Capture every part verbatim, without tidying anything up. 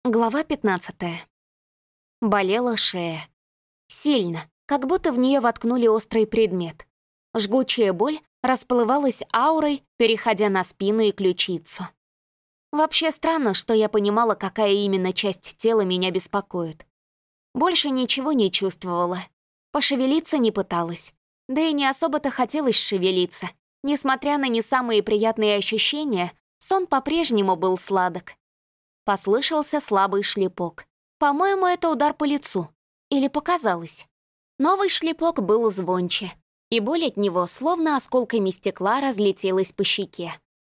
Глава пятнадцатая. Болела шея. Сильно, как будто в нее воткнули острый предмет. Жгучая боль расплывалась аурой, переходя на спину и ключицу. Вообще странно, что я понимала, какая именно часть тела меня беспокоит. Больше ничего не чувствовала. Пошевелиться не пыталась. Да и не особо-то хотелось шевелиться. Несмотря на не самые приятные ощущения, сон по-прежнему был сладок. Послышался слабый шлепок. По-моему, это удар по лицу. Или показалось. Новый шлепок был звонче, и боль от него, словно осколками стекла, разлетелась по щеке.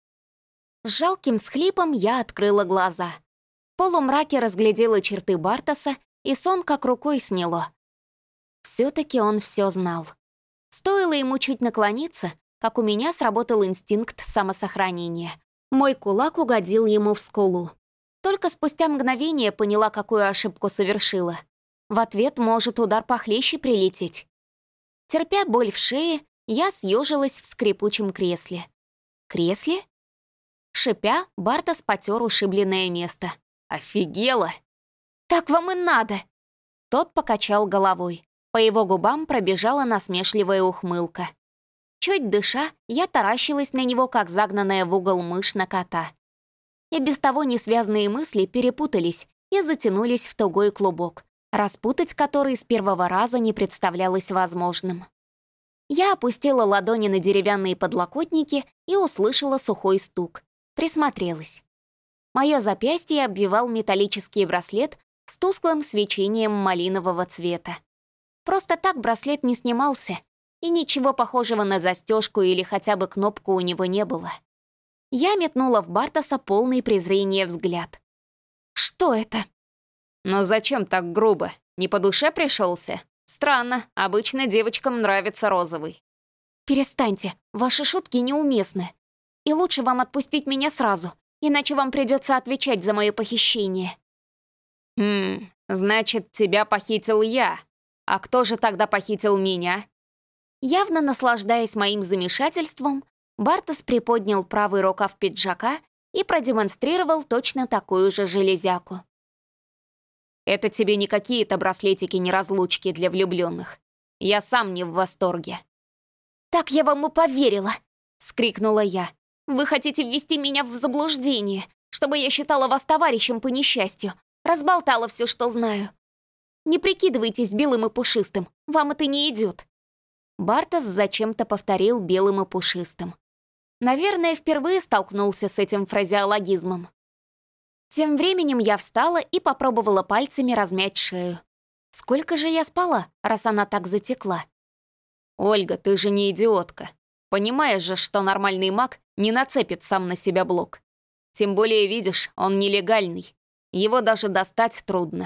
С жалким всхлипом я открыла глаза. В полумраке разглядела черты Бартоса, и сон как рукой сняло. Все-таки он все знал. Стоило ему чуть наклониться, как у меня сработал инстинкт самосохранения. Мой кулак угодил ему в скулу. Только спустя мгновение поняла, какую ошибку совершила. В ответ может удар похлеще прилететь. Терпя боль в шее, я съежилась в скрипучем кресле. Кресле? Шипя, Бартос потер ушибленное место. «Офигела!» «Так вам и надо!» Тот покачал головой. По его губам пробежала насмешливая ухмылка. Чуть дыша, я таращилась на него, как загнанная в угол мышь на кота. И без того несвязные мысли перепутались и затянулись в тугой клубок, распутать который с первого раза не представлялось возможным. Я опустила ладони на деревянные подлокотники и услышала сухой стук. Присмотрелась. Мое запястье обвивал металлический браслет с тусклым свечением малинового цвета. Просто так браслет не снимался, и ничего похожего на застежку или хотя бы кнопку у него не было. Я метнула в Бартоса полный презрения взгляд. «Что это?» «Ну зачем так грубо? Не по душе пришелся? Странно, обычно девочкам нравится розовый». «Перестаньте, ваши шутки неуместны. И лучше вам отпустить меня сразу, иначе вам придется отвечать за мое похищение». «Хм, значит, тебя похитил я. А кто же тогда похитил меня?» Явно наслаждаясь моим замешательством, Бартос приподнял правый рукав пиджака и продемонстрировал точно такую же железяку. «Это тебе не какие-то браслетики-неразлучки для влюбленных. Я сам не в восторге». «Так я вам и поверила!» — вскрикнула я. «Вы хотите ввести меня в заблуждение, чтобы я считала вас товарищем по несчастью, разболтала все, что знаю. Не прикидывайтесь белым и пушистым, вам это не идет». Бартос зачем-то повторил белым и пушистым. Наверное, впервые столкнулся с этим фразеологизмом. Тем временем я встала и попробовала пальцами размять шею. Сколько же я спала, раз она так затекла? «Ольга, ты же не идиотка. Понимаешь же, что нормальный маг не нацепит сам на себя блок. Тем более, видишь, он нелегальный. Его даже достать трудно.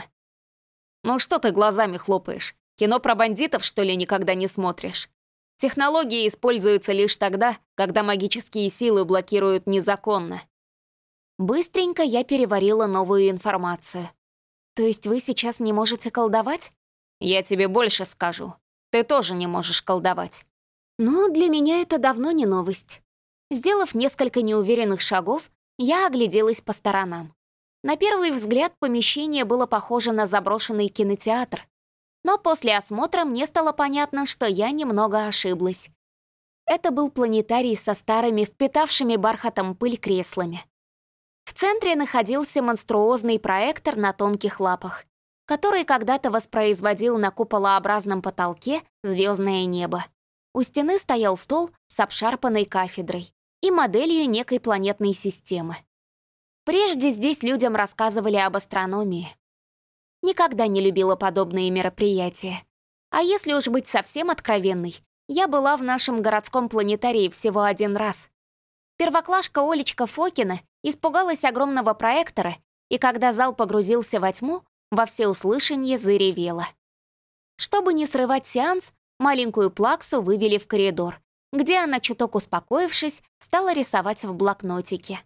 Ну что ты глазами хлопаешь? Кино про бандитов, что ли, никогда не смотришь? Технологии используются лишь тогда, когда магические силы блокируют незаконно». Быстренько я переварила новую информацию. То есть вы сейчас не можете колдовать? Я тебе больше скажу. Ты тоже не можешь колдовать. Ну, для меня это давно не новость. Сделав несколько неуверенных шагов, я огляделась по сторонам. На первый взгляд помещение было похоже на заброшенный кинотеатр. Но после осмотра мне стало понятно, что я немного ошиблась. Это был планетарий со старыми, впитавшими бархатом пыль креслами. В центре находился монструозный проектор на тонких лапах, который когда-то воспроизводил на куполообразном потолке звездное небо. У стены стоял стол с обшарпанной кафедрой и моделью некой планетной системы. Прежде здесь людям рассказывали об астрономии. Никогда не любила подобные мероприятия. А если уж быть совсем откровенной, я была в нашем городском планетарии всего один раз. Первоклашка Олечка Фокина испугалась огромного проектора, и когда зал погрузился во тьму, во всеуслышание заревела. Чтобы не срывать сеанс, маленькую Плаксу вывели в коридор, где она, чуток успокоившись, стала рисовать в блокнотике.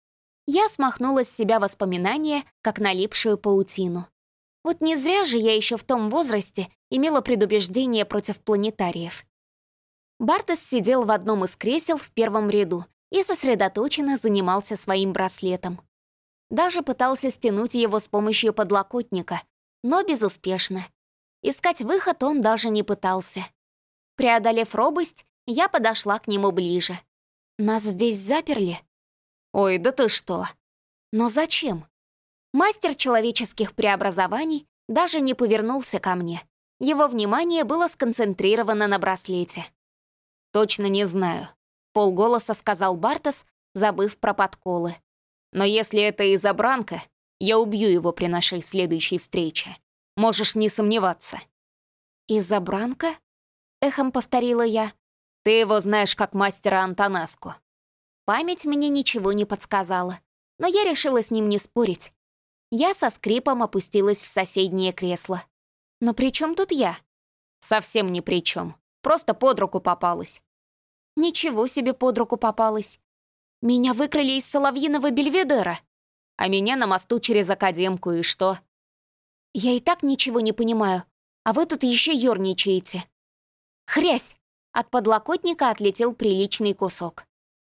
Я смахнула с себя воспоминания, как налипшую паутину. Вот не зря же я еще в том возрасте имела предубеждение против планетариев. Бартос сидел в одном из кресел в первом ряду и сосредоточенно занимался своим браслетом. Даже пытался стянуть его с помощью подлокотника, но безуспешно. Искать выход он даже не пытался. Преодолев робость, я подошла к нему ближе. Нас здесь заперли? «Ой, да ты что?» Но зачем? Мастер человеческих преобразований даже не повернулся ко мне. Его внимание было сконцентрировано на браслете. «Точно не знаю», — полголоса сказал Бартос, забыв про подколы. «Но если это из-за Бранка, я убью его при нашей следующей встрече. Можешь не сомневаться». «Из-за Бранка?» — эхом повторила я. «Ты его знаешь как мастера Антонаску». Память мне ничего не подсказала, но я решила с ним не спорить. Я со скрипом опустилась в соседнее кресло. «Но при чем тут я?» «Совсем ни при чем. Просто под руку попалась». «Ничего себе под руку попалась. Меня выкрали из Соловьиного Бельведера. А меня на мосту через Академку, и что?» «Я и так ничего не понимаю, а вы тут еще ёрничаете». Хрясь! От подлокотника отлетел приличный кусок.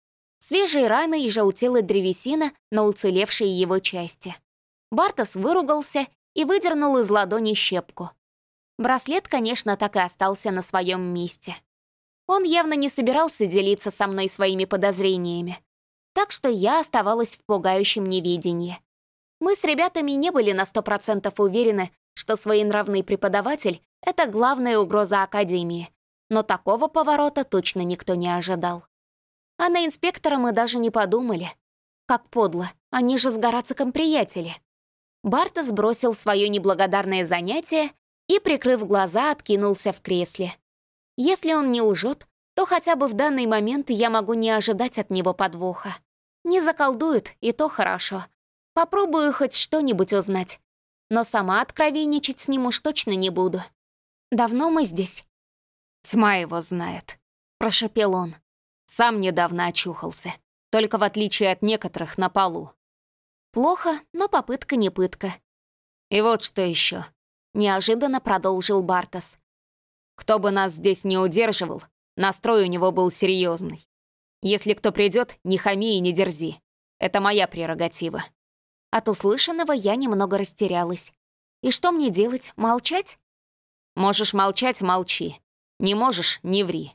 Свежие раны и желтела древесина на уцелевшей его части. Бартос выругался и выдернул из ладони щепку. Браслет, конечно, так и остался на своем месте. Он явно не собирался делиться со мной своими подозрениями, так что я оставалась в пугающем неведении. Мы с ребятами не были на сто процентов уверены, что своенравный преподаватель — это главная угроза Академии, но такого поворота точно никто не ожидал. А на инспектора мы даже не подумали. Как подло, они же с Горациком приятели. Бартос бросил свое неблагодарное занятие и, прикрыв глаза, откинулся в кресле. Если он не лжет, то хотя бы в данный момент я могу не ожидать от него подвоха. Не заколдует, и то хорошо. Попробую хоть что-нибудь узнать. Но сама откровенничать с ним уж точно не буду. Давно мы здесь? «Тьма его знает», — прошепел он. «Сам недавно очухался, только в отличие от некоторых на полу». Плохо, но попытка не пытка. «И вот что еще», — неожиданно продолжил Бартос. «Кто бы нас здесь не удерживал, настрой у него был серьезный. Если кто придет, не хами и не дерзи. Это моя прерогатива». От услышанного я немного растерялась. И что мне делать, молчать? «Можешь молчать — молчи. Не можешь — не ври».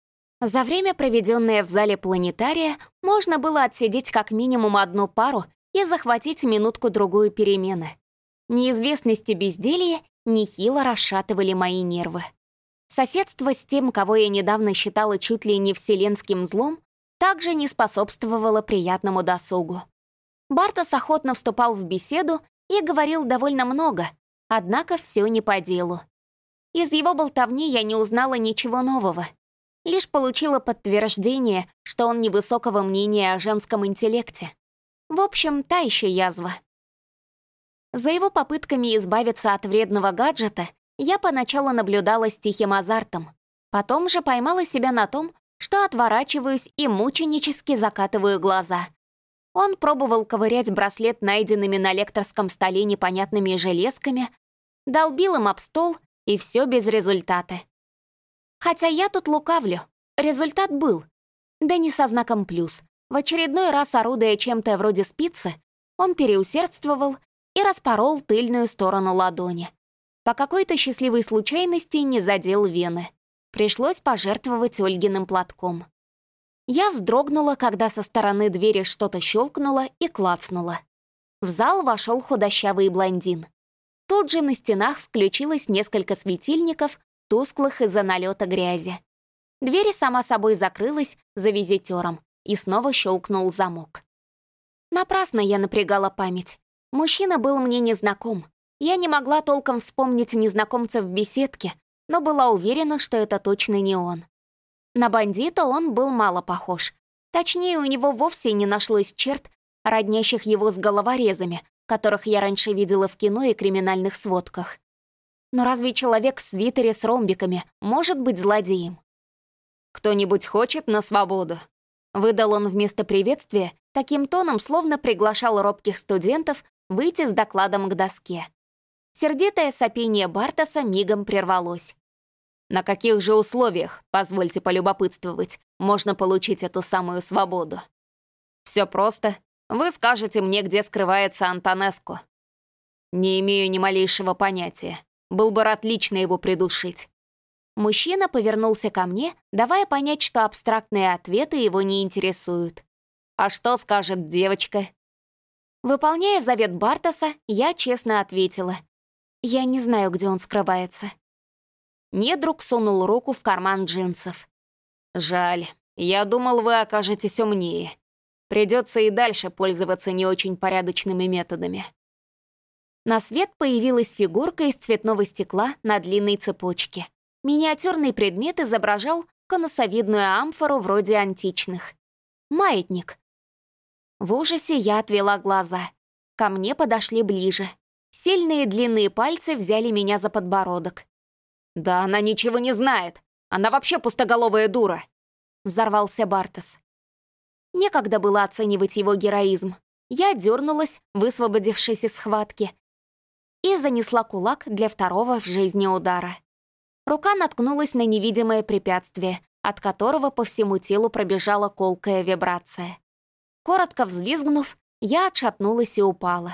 За время, проведенное в зале планетария, можно было отсидеть как минимум одну пару и захватить минутку-другую перемены. Неизвестность и безделье нехило расшатывали мои нервы. Соседство с тем, кого я недавно считала чуть ли не вселенским злом, также не способствовало приятному досугу. Бартос охотно вступал в беседу и говорил довольно много, однако все не по делу. Из его болтовни я не узнала ничего нового. Лишь получила подтверждение, что он невысокого мнения о женском интеллекте. В общем, та еще язва. За его попытками избавиться от вредного гаджета я поначалу наблюдала с тихим азартом. Потом же поймала себя на том, что отворачиваюсь и мученически закатываю глаза. Он пробовал ковырять браслет найденными на лекторском столе непонятными железками, долбил им об стол, и все без результата. Хотя я тут лукавлю. Результат был. Да не со знаком плюс. В очередной раз, орудуя чем-то вроде спицы, он переусердствовал и распорол тыльную сторону ладони. По какой-то счастливой случайности не задел вены. Пришлось пожертвовать Ольгиным платком. Я вздрогнула, когда со стороны двери что-то щелкнуло и клацнуло. В зал вошел худощавый блондин. Тут же на стенах включилось несколько светильников, тусклых из-за налета грязи. Дверь сама собой закрылась за визитером, и снова щелкнул замок. Напрасно я напрягала память. Мужчина был мне незнаком. Я не могла толком вспомнить незнакомца в беседке, но была уверена, что это точно не он. На бандита он был мало похож. Точнее, у него вовсе не нашлось черт, роднящих его с головорезами, которых я раньше видела в кино и криминальных сводках. Но разве человек в свитере с ромбиками может быть злодеем? «Кто-нибудь хочет на свободу?» Выдал он вместо приветствия, таким тоном, словно приглашал робких студентов выйти с докладом к доске. Сердитое сопение Бартоса мигом прервалось. «На каких же условиях, позвольте полюбопытствовать, можно получить эту самую свободу?» «Все просто. Вы скажете мне, где скрывается Антонеску. Не имею ни малейшего понятия. Был бы рад лично его придушить. Мужчина повернулся ко мне, давая понять, что абстрактные ответы его не интересуют. А что скажет девочка? Выполняя завет Бартоса, я честно ответила. Я не знаю, где он скрывается. Недруг сунул руку в карман джинсов. Жаль. Я думал, вы окажетесь умнее. Придется и дальше пользоваться не очень порядочными методами. На свет появилась фигурка из цветного стекла на длинной цепочке. Миниатюрный предмет изображал конусовидную амфору вроде античных. Маятник. В ужасе я отвела глаза. Ко мне подошли ближе. Сильные длинные пальцы взяли меня за подбородок. «Да она ничего не знает. Она вообще пустоголовая дура», — взорвался Бартос. Некогда было оценивать его героизм. Я дернулась, высвободившись из схватки, и занесла кулак для второго в жизни удара. Рука наткнулась на невидимое препятствие, от которого по всему телу пробежала колкая вибрация. Коротко взвизгнув, я отшатнулась и упала.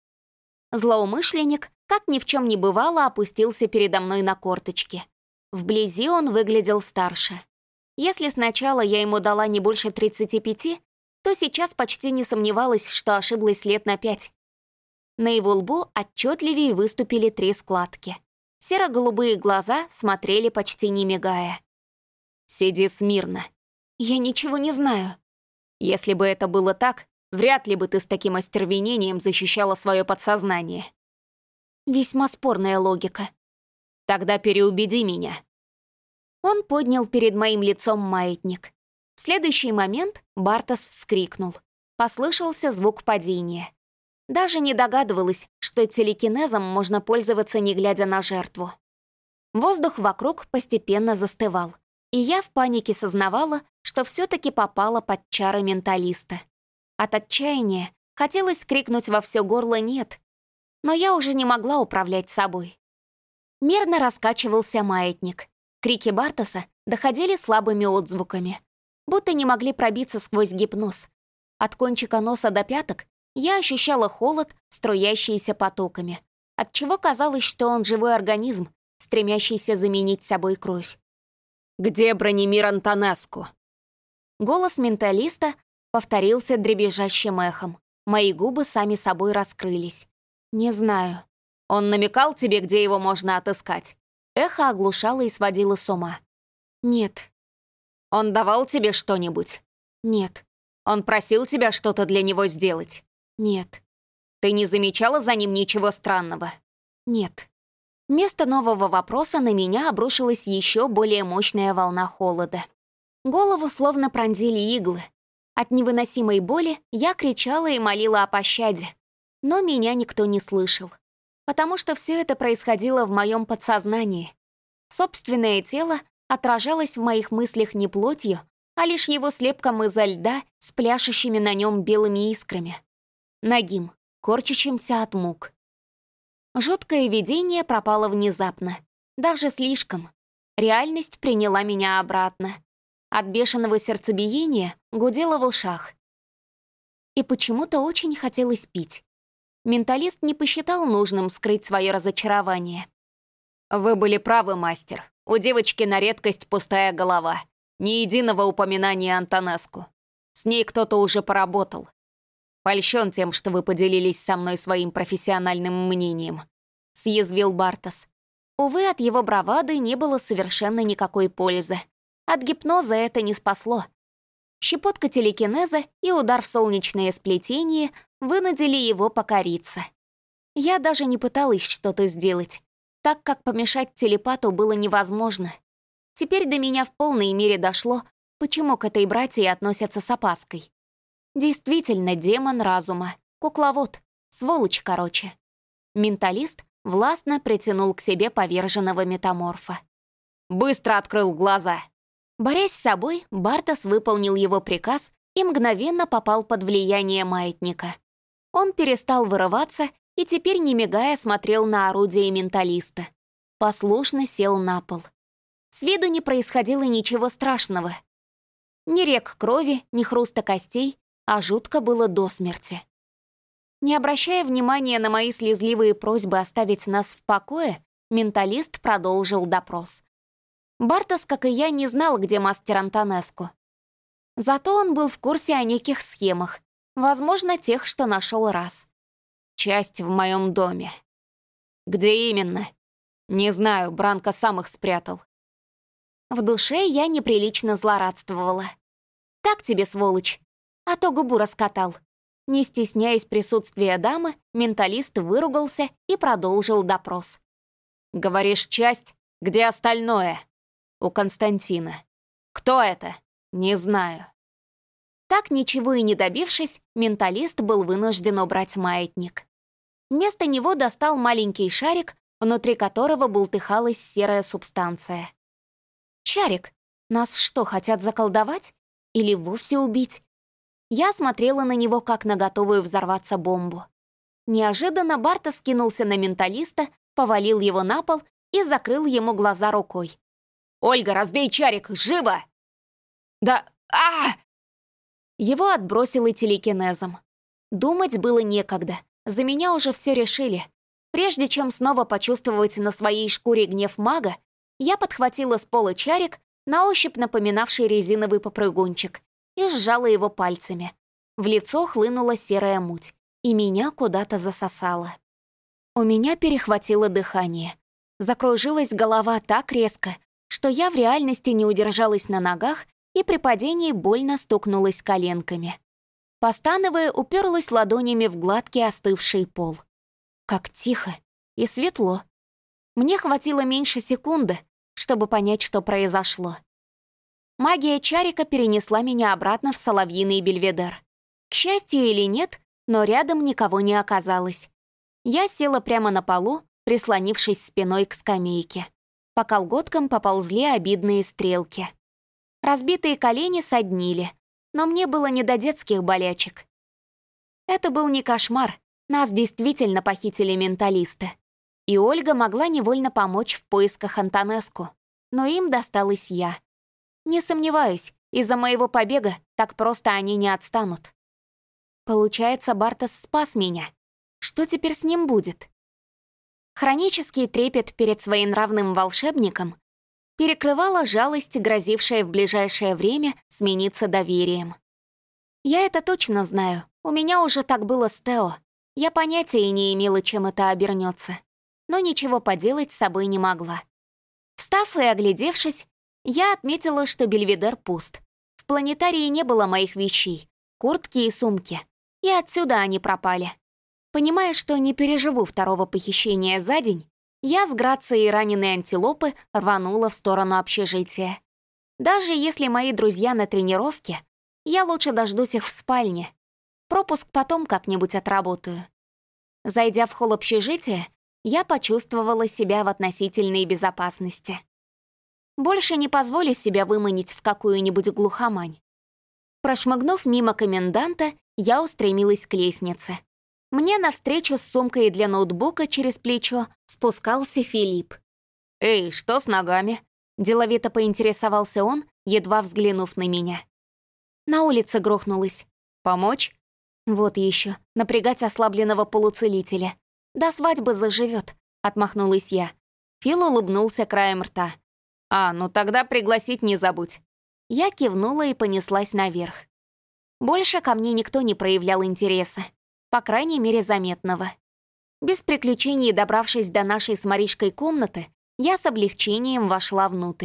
Злоумышленник, как ни в чем не бывало, опустился передо мной на корточки. Вблизи он выглядел старше. Если сначала я ему дала не больше тридцати пяти, то сейчас почти не сомневалась, что ошиблась лет на пять. На его лбу отчетливее выступили три складки. Серо-голубые глаза смотрели почти не мигая. «Сиди смирно». «Я ничего не знаю». «Если бы это было так, вряд ли бы ты с таким остервенением защищала свое подсознание». Весьма спорная логика. «Тогда переубеди меня». Он поднял перед моим лицом маятник. В следующий момент Бартос вскрикнул. Послышался звук падения. Даже не догадывалась, что телекинезом можно пользоваться, не глядя на жертву. Воздух вокруг постепенно застывал, и я в панике сознавала, что все-таки попала под чары менталиста. От отчаяния хотелось крикнуть во все горло «нет», но я уже не могла управлять собой. Мерно раскачивался маятник. Крики Бартоса доходили слабыми отзвуками, будто не могли пробиться сквозь гипноз. От кончика носа до пяток я ощущала холод, струящийся потоками, отчего казалось, что он живой организм, стремящийся заменить собой кровь. «Где Бранимир Антонеску?» Голос менталиста повторился дребезжащим эхом. Мои губы сами собой раскрылись. «Не знаю». «Он намекал тебе, где его можно отыскать?» Эхо оглушало и сводило с ума. «Нет». «Он давал тебе что-нибудь?» «Нет». «Он просил тебя что-то для него сделать?» «Нет». «Ты не замечала за ним ничего странного?» «Нет». Вместо нового вопроса на меня обрушилась еще более мощная волна холода. Голову словно пронзили иглы. От невыносимой боли я кричала и молила о пощаде. Но меня никто не слышал. Потому что все это происходило в моем подсознании. Собственное тело отражалось в моих мыслях не плотью, а лишь его слепком изо льда с пляшущими на нем белыми искрами. Нагим, корчащимся от мук. Жуткое видение пропало внезапно. Даже слишком. Реальность приняла меня обратно. От бешеного сердцебиения гудело в ушах. И почему-то очень хотелось пить. Менталист не посчитал нужным скрыть свое разочарование. «Вы были правы, мастер. У девочки на редкость пустая голова. Ни единого упоминания Антонеску. С ней кто-то уже поработал. Польщен тем, что вы поделились со мной своим профессиональным мнением», — съязвил Бартос. Увы, от его бравады не было совершенно никакой пользы. От гипноза это не спасло. Щепотка телекинеза и удар в солнечное сплетение вынудили его покориться. Я даже не пыталась что-то сделать, так как помешать телепату было невозможно. Теперь до меня в полной мере дошло, почему к этой братье относятся с опаской. Действительно, демон разума, кукловод, сволочь короче. Менталист властно притянул к себе поверженного метаморфа. «Быстро открыл глаза!» Борясь с собой, Бартос выполнил его приказ и мгновенно попал под влияние маятника. Он перестал вырываться и теперь, не мигая, смотрел на орудие менталиста. Послушно сел на пол. С виду не происходило ничего страшного. Ни рек крови, ни хруста костей, а жутко было до смерти. Не обращая внимания на мои слезливые просьбы оставить нас в покое, менталист продолжил допрос. Бартос, как и я, не знал, где мастер Антонеску. Зато он был в курсе о неких схемах, возможно, тех, что нашел раз. Часть в моем доме. Где именно? Не знаю, Бранко сам их спрятал. В душе я неприлично злорадствовала. Так тебе, сволочь, а то губу раскатал. Не стесняясь присутствия дамы, менталист выругался и продолжил допрос. Говоришь, часть? Где остальное? У Константина. Кто это? Не знаю. Так, ничего и не добившись, менталист был вынужден убрать маятник. Вместо него достал маленький шарик, внутри которого бултыхалась серая субстанция. «Шарик, нас что, хотят заколдовать? Или вовсе убить?» Я смотрела на него, как на готовую взорваться бомбу. Неожиданно Барта скинулся на менталиста, повалил его на пол и закрыл ему глаза рукой. «Ольга, разбей чарик! Живо!» «Да... а Его отбросило телекинезом. Думать было некогда. За меня уже все решили. Прежде чем снова почувствовать на своей шкуре гнев мага, я подхватила с пола чарик, на ощупь напоминавший резиновый попрыгунчик, и сжала его пальцами. В лицо хлынула серая муть, и меня куда-то засосало. У меня перехватило дыхание. Закружилась голова так резко, что я в реальности не удержалась на ногах и при падении больно стукнулась коленками. Постановая, уперлась ладонями в гладкий остывший пол. Как тихо и светло. Мне хватило меньше секунды, чтобы понять, что произошло. Магия чарика перенесла меня обратно в соловьиный бельведер. К счастью или нет, но рядом никого не оказалось. Я села прямо на полу, прислонившись спиной к скамейке. По колготкам поползли обидные стрелки. Разбитые колени соднили, но мне было не до детских болячек. Это был не кошмар, нас действительно похитили менталисты. И Ольга могла невольно помочь в поисках Антонеску, но им досталась я. Не сомневаюсь, из-за моего побега так просто они не отстанут. Получается, Бартос спас меня. Что теперь с ним будет? Хронический трепет перед своенравным волшебником перекрывала жалость, грозившая в ближайшее время смениться доверием. Я это точно знаю, у меня уже так было с Тео. Я понятия не имела, чем это обернется, но ничего поделать с собой не могла. Встав и оглядевшись, я отметила, что бельведер пуст. В планетарии не было моих вещей, куртки и сумки, и отсюда они пропали. Понимая, что не переживу второго похищения за день, я с грацией раненой антилопы рванула в сторону общежития. Даже если мои друзья на тренировке, я лучше дождусь их в спальне. Пропуск потом как-нибудь отработаю. Зайдя в холл общежития, я почувствовала себя в относительной безопасности. Больше не позволю себя выманить в какую-нибудь глухомань. Прошмыгнув мимо коменданта, я устремилась к лестнице. Мне навстречу с сумкой для ноутбука через плечо спускался Филипп. «Эй, что с ногами?» — деловито поинтересовался он, едва взглянув на меня. На улице грохнулась. «Помочь?» Вот еще, напрягать ослабленного полуцелителя. До свадьбы заживет, отмахнулась я. Фил улыбнулся краем рта. «А, ну тогда пригласить не забудь». Я кивнула и понеслась наверх. Больше ко мне никто не проявлял интереса. По крайней мере, заметного. Без приключений, добравшись до нашей с Маришкой комнаты, я с облегчением вошла внутрь.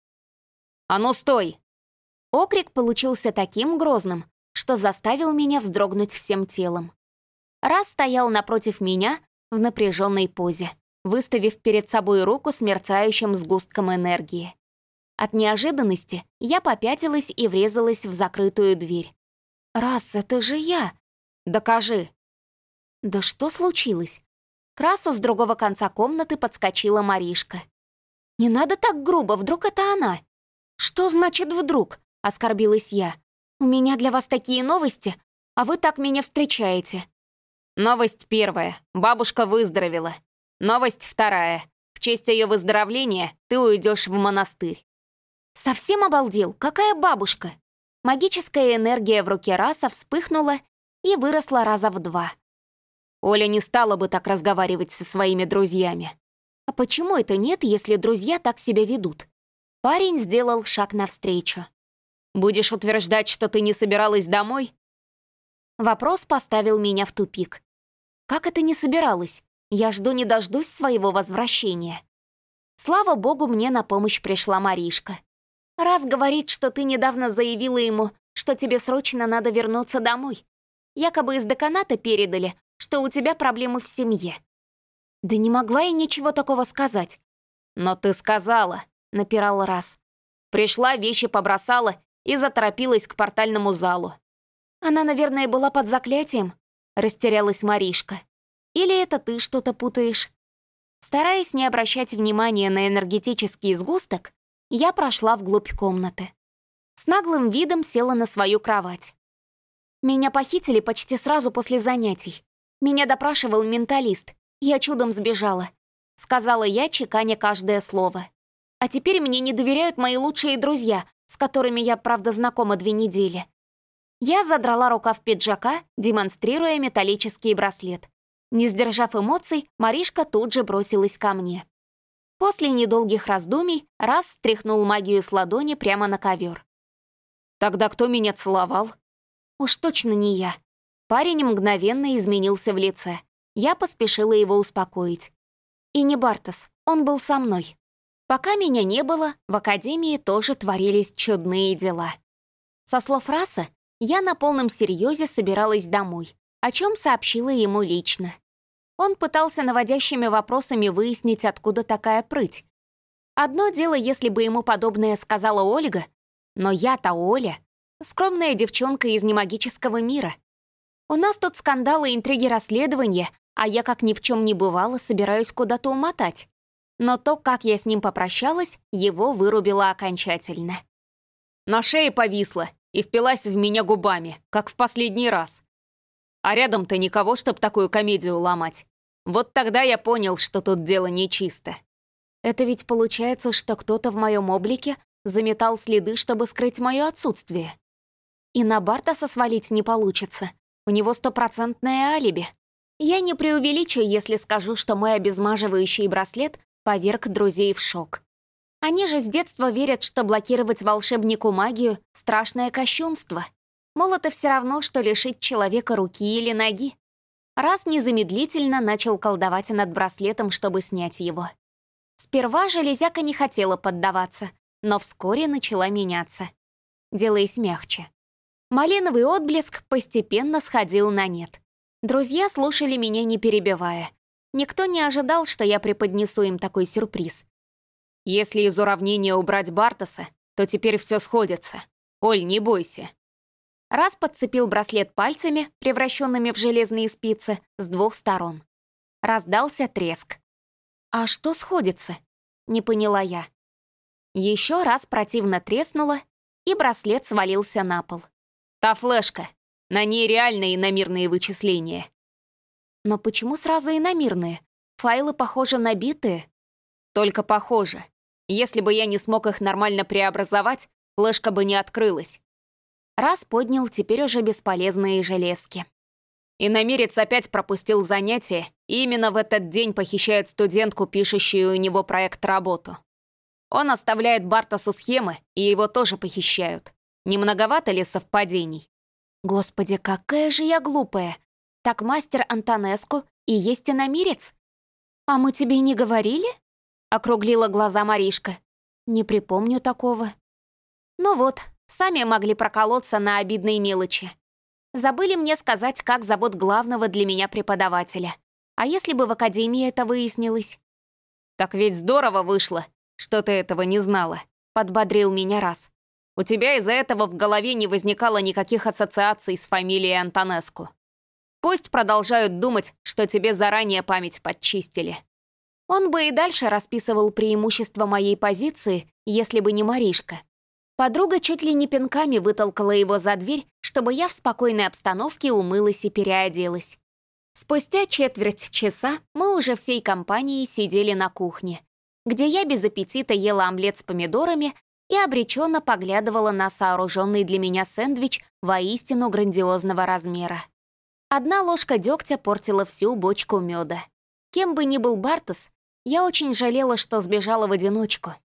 «А ну стой!» Окрик получился таким грозным, что заставил меня вздрогнуть всем телом. Раз стоял напротив меня в напряженной позе, выставив перед собой руку с мерцающим сгустком энергии. От неожиданности я попятилась и врезалась в закрытую дверь. «Раз, это же я!» «Докажи!» Да что случилось? К Расу с другого конца комнаты подскочила Маришка. «Не надо так грубо, вдруг это она?» «Что значит «вдруг»?» — оскорбилась я. «У меня для вас такие новости, а вы так меня встречаете». Новость первая. Бабушка выздоровела. Новость вторая. В честь ее выздоровления ты уйдешь в монастырь. «Совсем обалдел? Какая бабушка?» Магическая энергия в руке Раса вспыхнула и выросла раза в два. Оля не стала бы так разговаривать со своими друзьями. А почему это нет, если друзья так себя ведут? Парень сделал шаг навстречу. «Будешь утверждать, что ты не собиралась домой?» Вопрос поставил меня в тупик. Как это не собиралась? Я жду не дождусь своего возвращения. Слава богу, мне на помощь пришла Маришка. Раз говорит, что ты недавно заявила ему, что тебе срочно надо вернуться домой. Якобы из деканата передали, что у тебя проблемы в семье. Да не могла я ничего такого сказать. «Но ты сказала», — напирал Раз. «Пришла, вещи побросала и заторопилась к портальному залу». Она, наверное, была под заклятием, растерялась Маришка. Или это ты что-то путаешь? Стараясь не обращать внимания на энергетический сгусток, я прошла вглубь комнаты. С наглым видом села на свою кровать. Меня похитили почти сразу после занятий. Меня допрашивал менталист. Я чудом сбежала. Сказала я, чеканя каждое слово. А теперь мне не доверяют мои лучшие друзья, с которыми я, правда, знакома две недели. Я задрала рукав пиджака, демонстрируя металлический браслет. Не сдержав эмоций, Маришка тут же бросилась ко мне. После недолгих раздумий Раз стряхнул магию с ладони прямо на ковер. «Тогда кто меня целовал?» Уж точно не я. Парень мгновенно изменился в лице. Я поспешила его успокоить. И не Бартос, он был со мной. Пока меня не было, в академии тоже творились чудные дела. Со слов Раса, я на полном серьезе собиралась домой, о чем сообщила ему лично. Он пытался наводящими вопросами выяснить, откуда такая прыть. Одно дело, если бы ему подобное сказала Ольга, но я-то Оля, скромная девчонка из немагического мира. У нас тут скандалы, интриги, расследования, а я, как ни в чем не бывало, собираюсь куда-то умотать. Но то, как я с ним попрощалась, его вырубило окончательно. На шее повисла и впилась в меня губами, как в последний раз. А рядом-то никого, чтоб такую комедию ломать. Вот тогда я понял, что тут дело нечисто. Это ведь получается, что кто-то в моем облике заметал следы, чтобы скрыть мое отсутствие. И на Бартоса свалить не получится. У него стопроцентное алиби. Я не преувеличу, если скажу, что мой обезмаживающий браслет поверг друзей в шок. Они же с детства верят, что блокировать волшебнику магию — страшное кощунство. Мол, это все равно, что лишить человека руки или ноги. Раз незамедлительно начал колдовать над браслетом, чтобы снять его. Сперва железяка не хотела поддаваться, но вскоре начала меняться, делаясь мягче. Малиновый отблеск постепенно сходил на нет. Друзья слушали меня, не перебивая. Никто не ожидал, что я преподнесу им такой сюрприз. Если из уравнения убрать Бартоса, то теперь все сходится. Оль, не бойся. Раз подцепил браслет пальцами, превращенными в железные спицы, с двух сторон. Раздался треск. «А что сходится?» — не поняла я. Еще раз противно треснуло, и браслет свалился на пол. «Та флешка. На ней реальные иномирные вычисления». «Но почему сразу иномирные? Файлы, похоже, набитые». «Только похоже. Если бы я не смог их нормально преобразовать, флешка бы не открылась». Раз поднял теперь уже бесполезные железки. Иномирец опять пропустил занятие, и именно в этот день похищает студентку, пишущую у него проект-работу. Он оставляет Бартосу схемы, и его тоже похищают. Не многовато ли совпадений? Господи, какая же я глупая. Так мастер Антонеску и есть иномирец? А мы тебе не говорили? Округлила глаза Маришка. Не припомню такого. Ну вот, сами могли проколоться на обидные мелочи. Забыли мне сказать, как зовут главного для меня преподавателя. А если бы в академии это выяснилось? «Так ведь здорово вышло, что ты этого не знала», — подбодрил меня Раз. «У тебя из-за этого в голове не возникало никаких ассоциаций с фамилией Антонеску. Пусть продолжают думать, что тебе заранее память подчистили». Он бы и дальше расписывал преимущества моей позиции, если бы не Маришка. Подруга чуть ли не пинками вытолкала его за дверь, чтобы я в спокойной обстановке умылась и переоделась. Спустя четверть часа мы уже всей компанией сидели на кухне, где я без аппетита ела омлет с помидорами, и обреченно поглядывала на сооруженный для меня сэндвич воистину грандиозного размера. Одна ложка дегтя портила всю бочку меда. Кем бы ни был Бартос, я очень жалела, что сбежала в одиночку.